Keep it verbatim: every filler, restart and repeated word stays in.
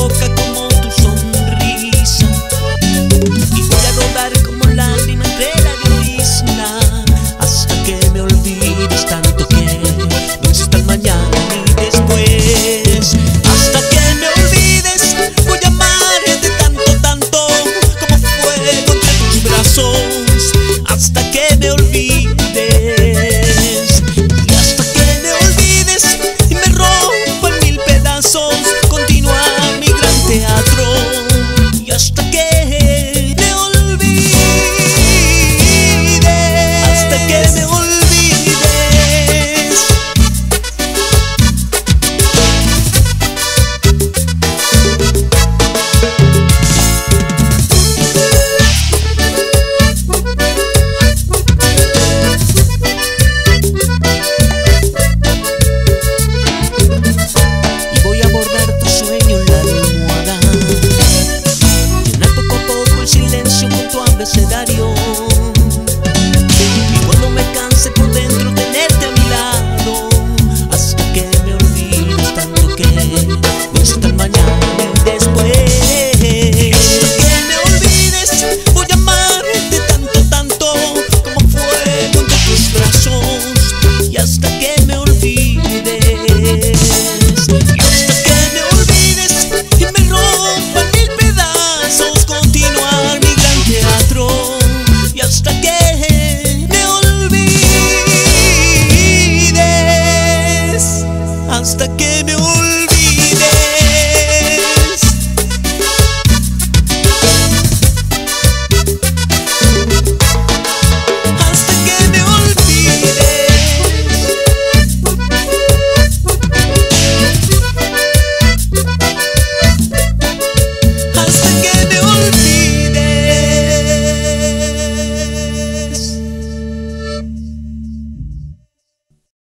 boca como tu sonrisa, y voy a rodar como lágrima entre la llovizna, hasta que me olvides tanto que no exista el mañana ni después. Hasta que me olvides voy a amarte tanto, tanto como fuego entre tus brazos, hasta que me olvides. Y hasta que me olvides y me rompa en mil pedazos, continúa mi gran teatro. Y hasta que me olvides, hasta que me olvides. Y voy a bordar tu sueño en la almohada, llenar poco a poco el silencio con tu abecedario, y cuando me canse por dentro tenerte a mi lado, hasta que me olvides tanto que no exista el mañana ni después. Hasta que me olvides voy a amarte tanto, tanto como fuego entre tus brazos, y hasta que me olvides. Y hasta que me olvides y me rompa en mil pedazos, continuar mi gran teatro. Y hasta que me olvides, hasta que me olvides.